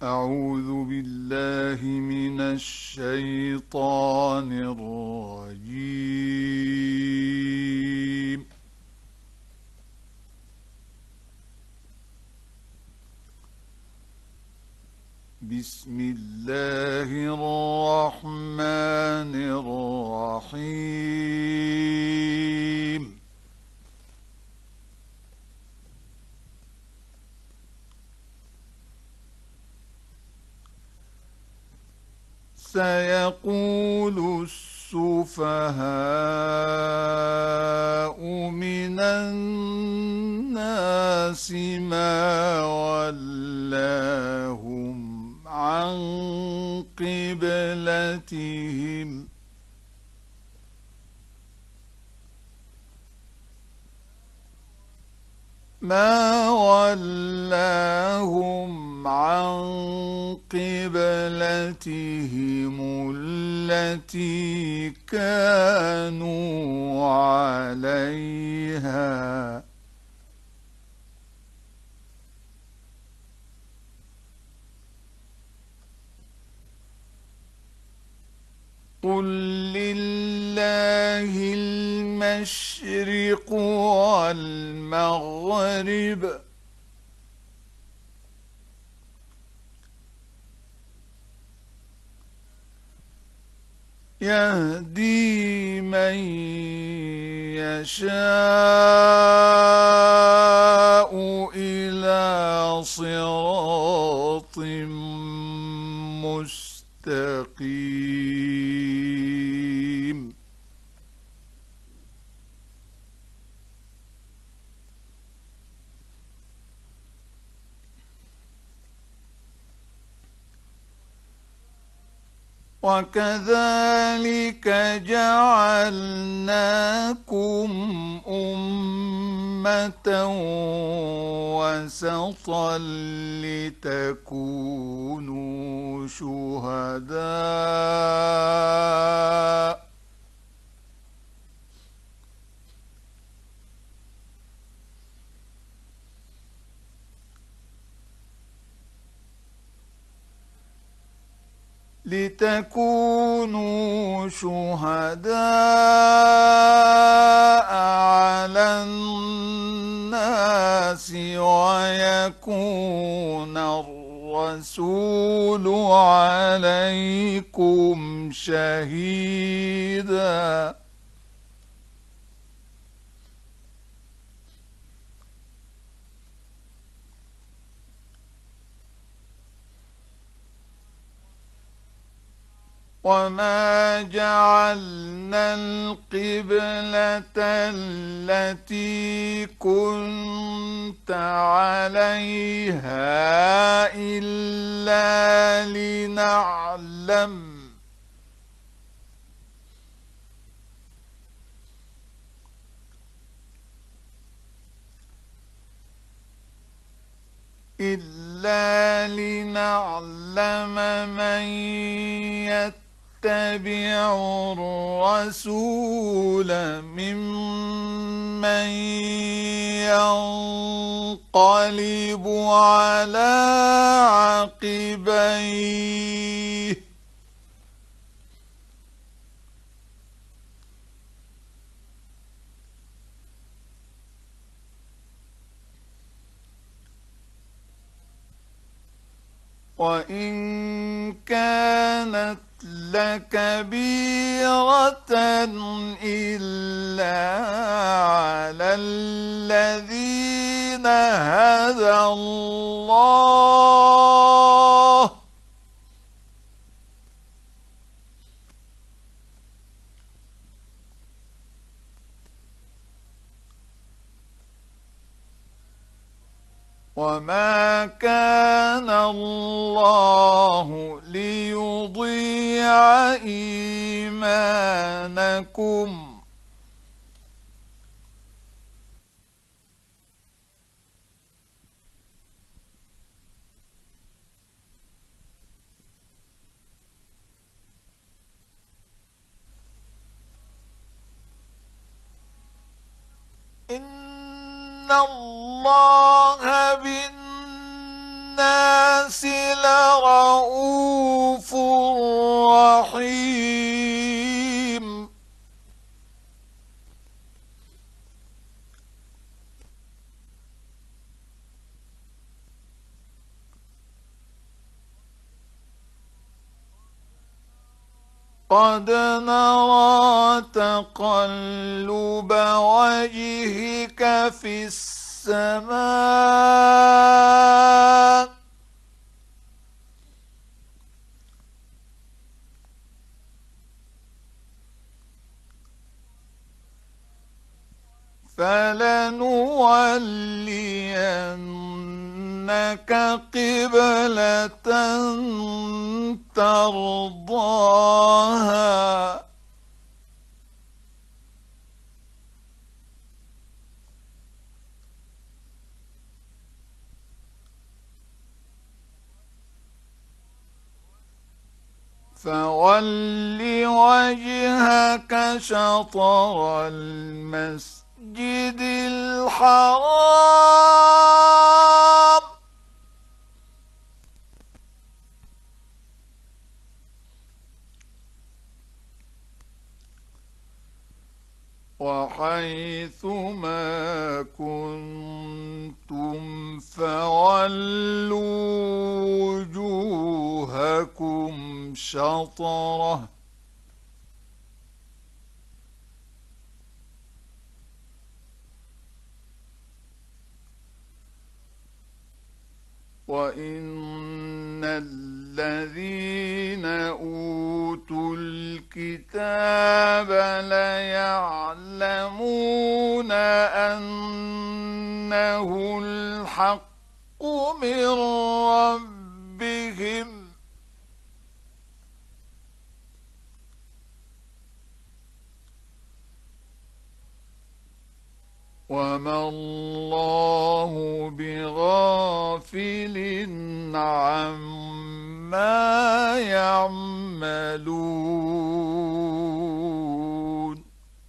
أعوذ بالله من الشيطان الرجيم. بسم الله الرحمن الرحيم. سيقول السفهاء من الناس ما ولاهم عن قبلتهم التي كانوا عليها. قل لله المشرق والمغرب يهدي من يشاء إلى صراط مستقيم. وكذلك جعلناكم أمة وسطا لتكونوا شهداء على الناس ويكون الرسول عليكم شهيدا. وما جعلنا القبلة التي كنت عليها إلا لنعلم من يتبع الرسول ممن ينقلب على عقبيه وإن كانت لكبيرة إلا على الذين هدى الله وما كان الله ليضيع إيمانكم إن الله بالناس بالناس لرءوف رحيم قد نرى تقلب وجهك في السماء فلنولينك قبلة ترضاها فول وجهك شطر المسجد الحرام وحيث ما كنتم فولوا وجوهكم شطره وإن الذين أوتوا الكتاب ليعلمون أنه الحق من ربهم وما الله بغافل عما يعملون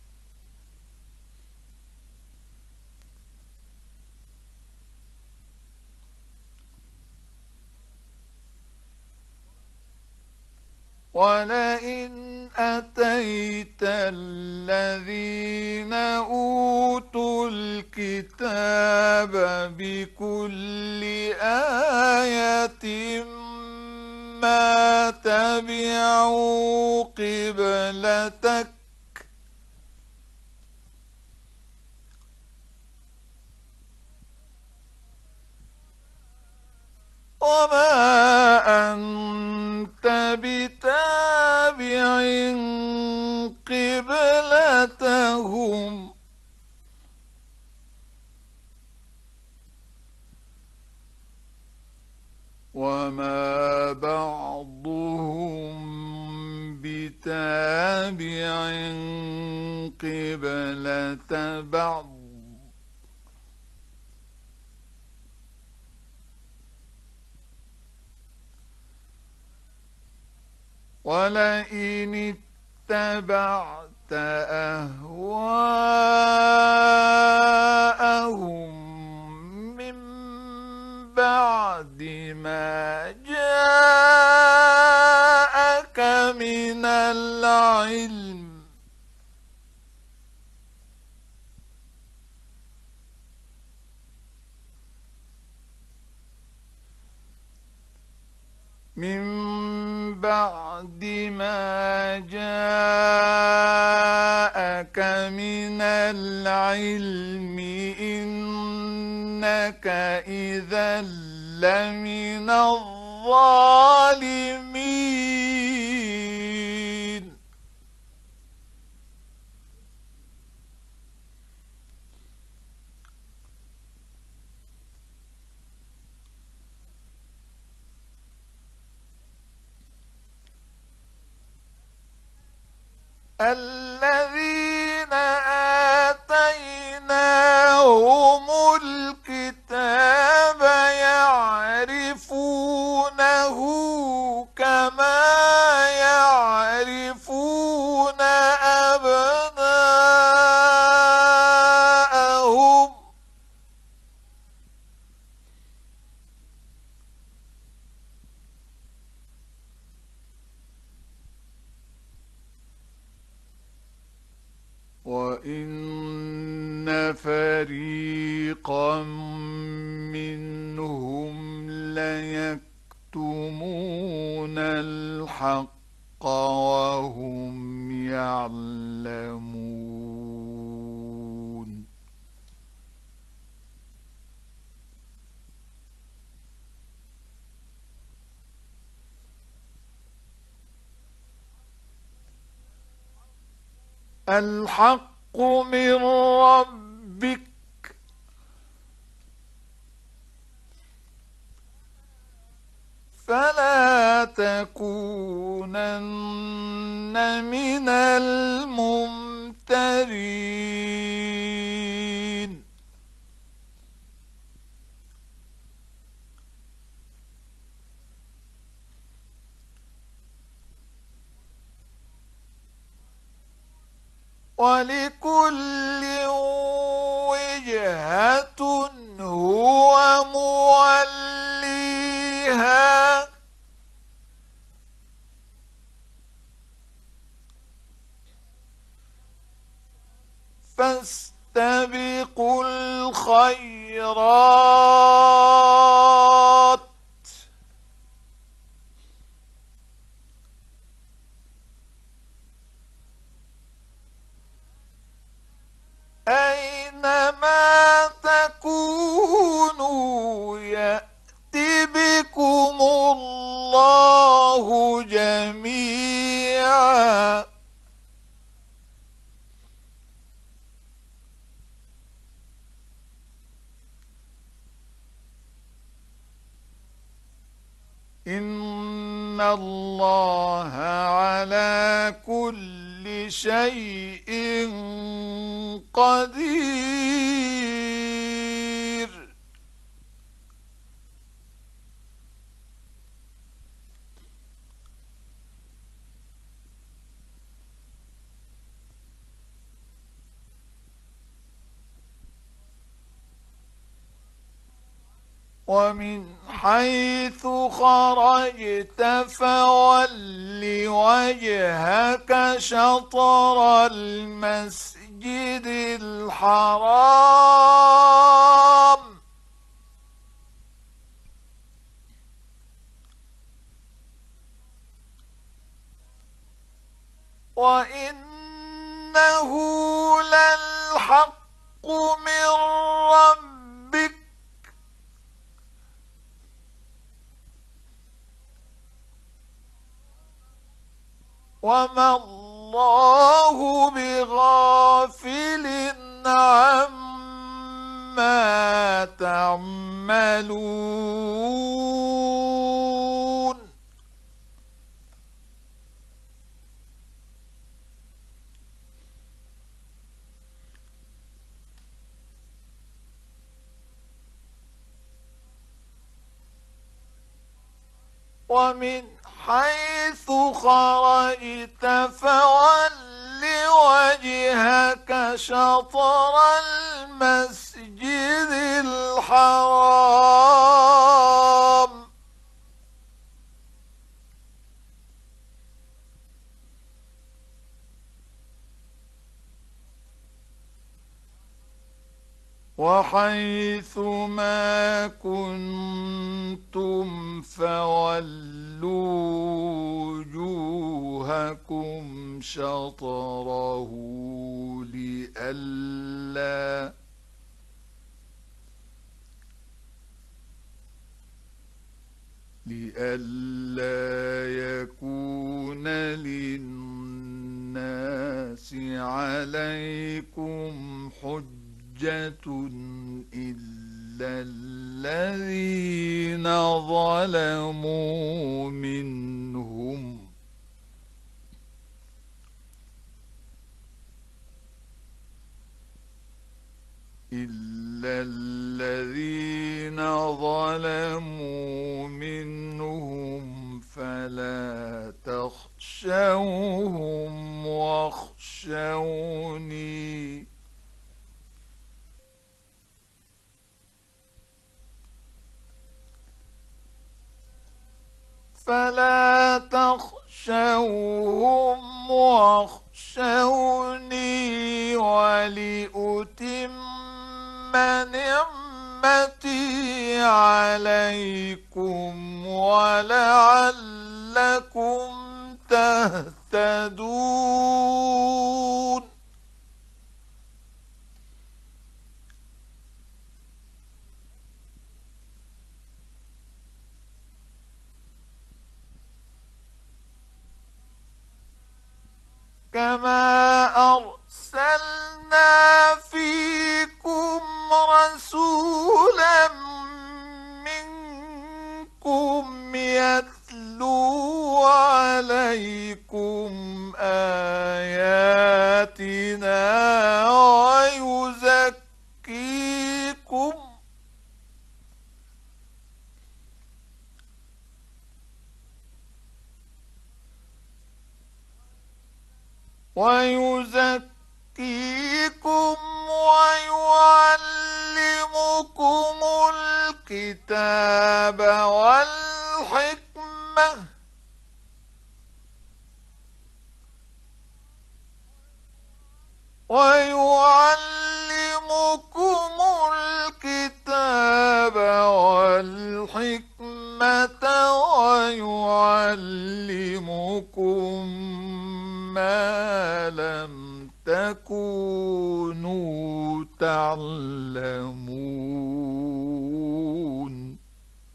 ولئن أتيت الذين أوتوا الكتاب بكل آية ما تبعوا قبلتك وما أنت بتابع قبلتهم وما بعضهم بتابع قبلة بعض ولئن اتبعت أهواءهم من بعد ما جاءك من العلم إنك إذا لمن الظالمين الذين آتيناهم الكتاب يعرفونه كما يعرفون أبناءهم وإن فريقا منهم ليكتمون الحق وهم يعلمون. الحق من ربك فلا تكونن من الممترين. ولكل وجهة هو موليها فاستبقوا الخيرات أينما تكونوا يأت بكم الله جميعا. إن الله على كل شيء قدير. ومن حيث خرجت فول وجهك شطر المسجد الحرام وإنه للحق من ربك وما الله بغافل عما تعملون. ومن حيث خرجت فول وجهك شطر المسجد الحرام وحيث ما كنتم فولوا وجوهكم شطره لئلا يكون للناس عليكم حجة إلا الذين ظلموا منهم فلا تخشوهم واخشوني فلا تخشوهم واخشوني ولأتم نعمتي عليكم ولعلكم تهتدون. كما أرسلنا فيكم رسولا منكم يتلو عليكم آياتنا ويزكيكم ويعلمكم الكتاب والحكمة ويعلمكم ما لم تكونوا تعلمون.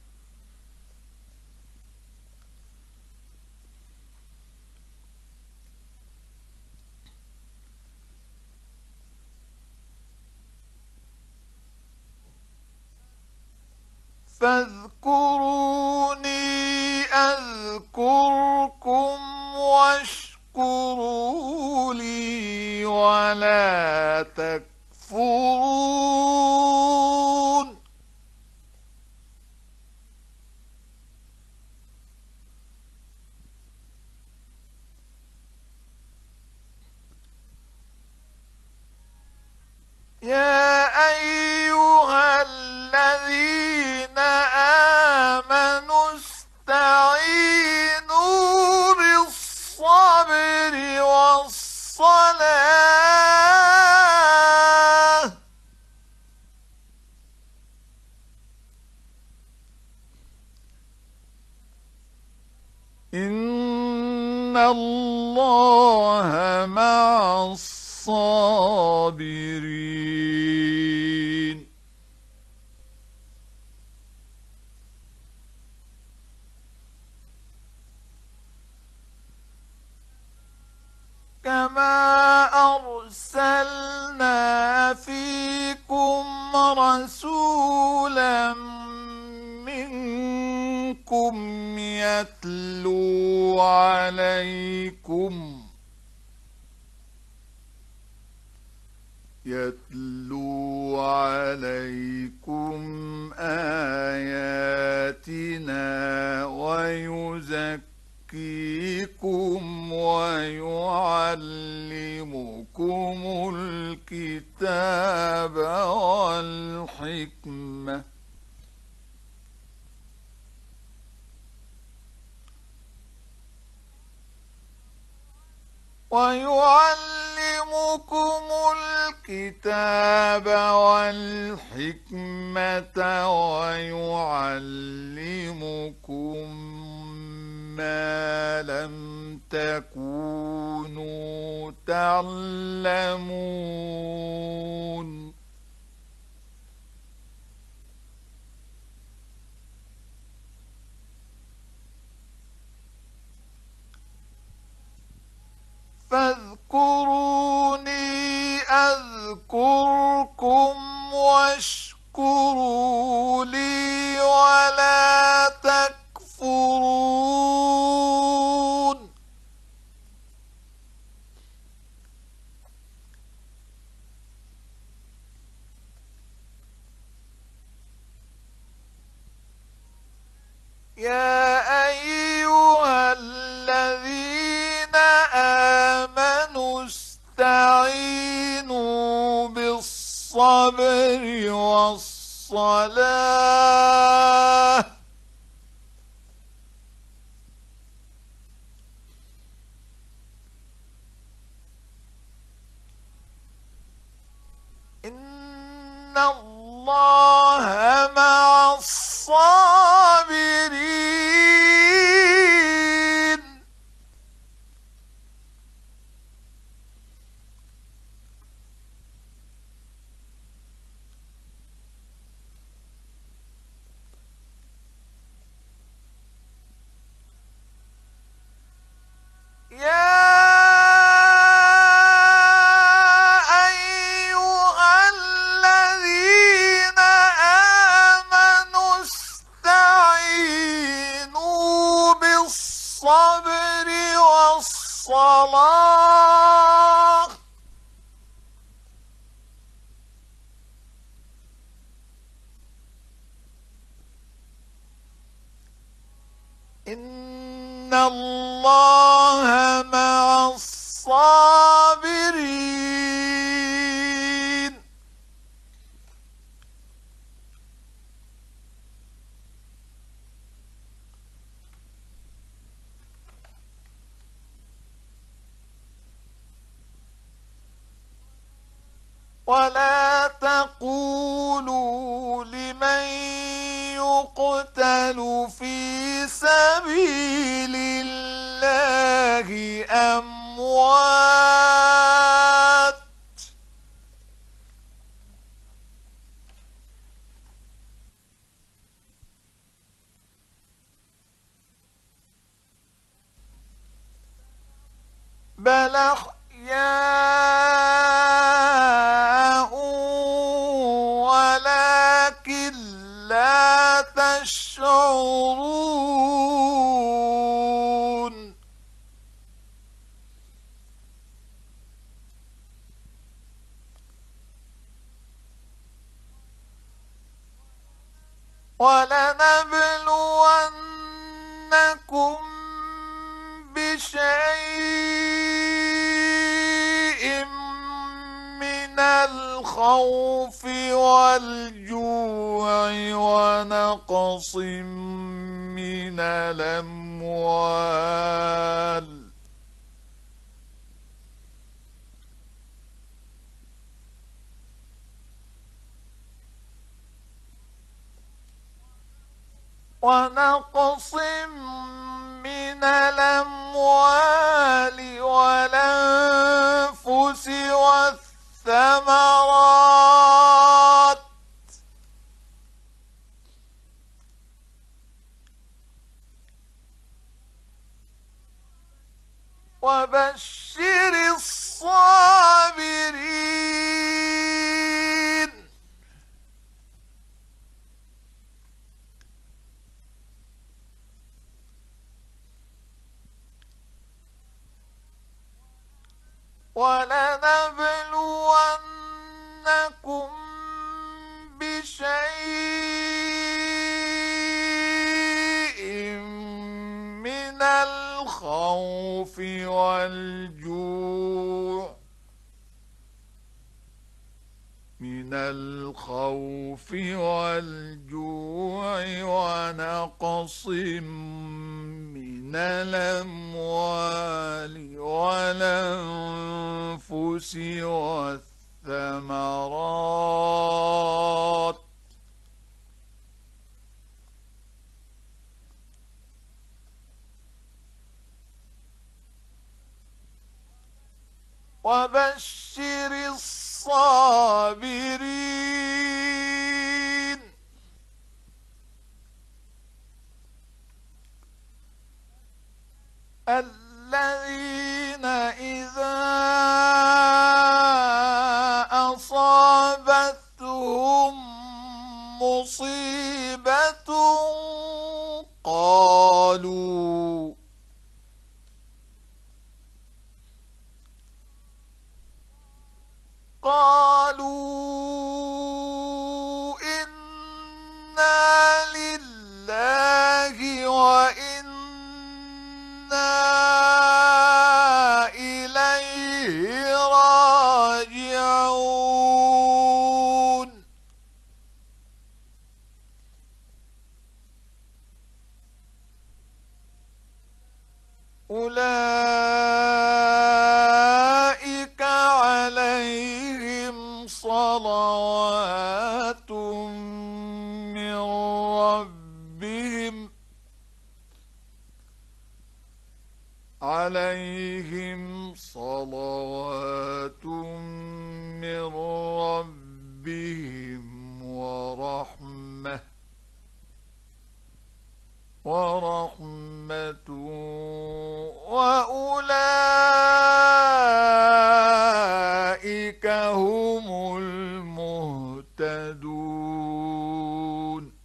فاذكروني أذكركم واشكروا لي ولا تكفرون. يا أيها الذين آمنوا استعينوا بالصبر والصلاة إن الله مع الصابرين. كما أرسلنا فيكم رسولا منكم يتلو عليكم آياتنا ويزكيكم ويعلمكم الكتاب والحكمة ويعلمكم ما لم تكونوا تعلمون. فاذكروني أذكركم واشكروا لي ولا تكفرون. يا أيها الذين آمنوا استعينوا بالصبر والصلاة إن الله مع الصابرين. يا أيها الذين آمنوا استعينوا بالصبر والصلاة إن الله مع الصابرين. ولا تقولوا لمن يقتل في سبيل الله أموات، بل أحياء ولكن لا تشعرون. ولنبلونكم بشيء من الخوف والجوع ونقص من الأموال والأنفس والثمرات وبشر الصابرين. ولنبلونكم بشيء من الخوف والجوع ونقص من الأموال والأنفس والثمرات وبشر الصابرين. الذين إذا أصابتهم مصيبة قالوا إنا لله وإنا إليه راجعون. أولئك عليهم صلوات عليهم صلوات من ربهم ورحمة وأولئك هم المهتدون.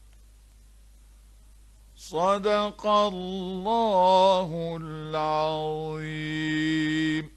صدق الله العظيم.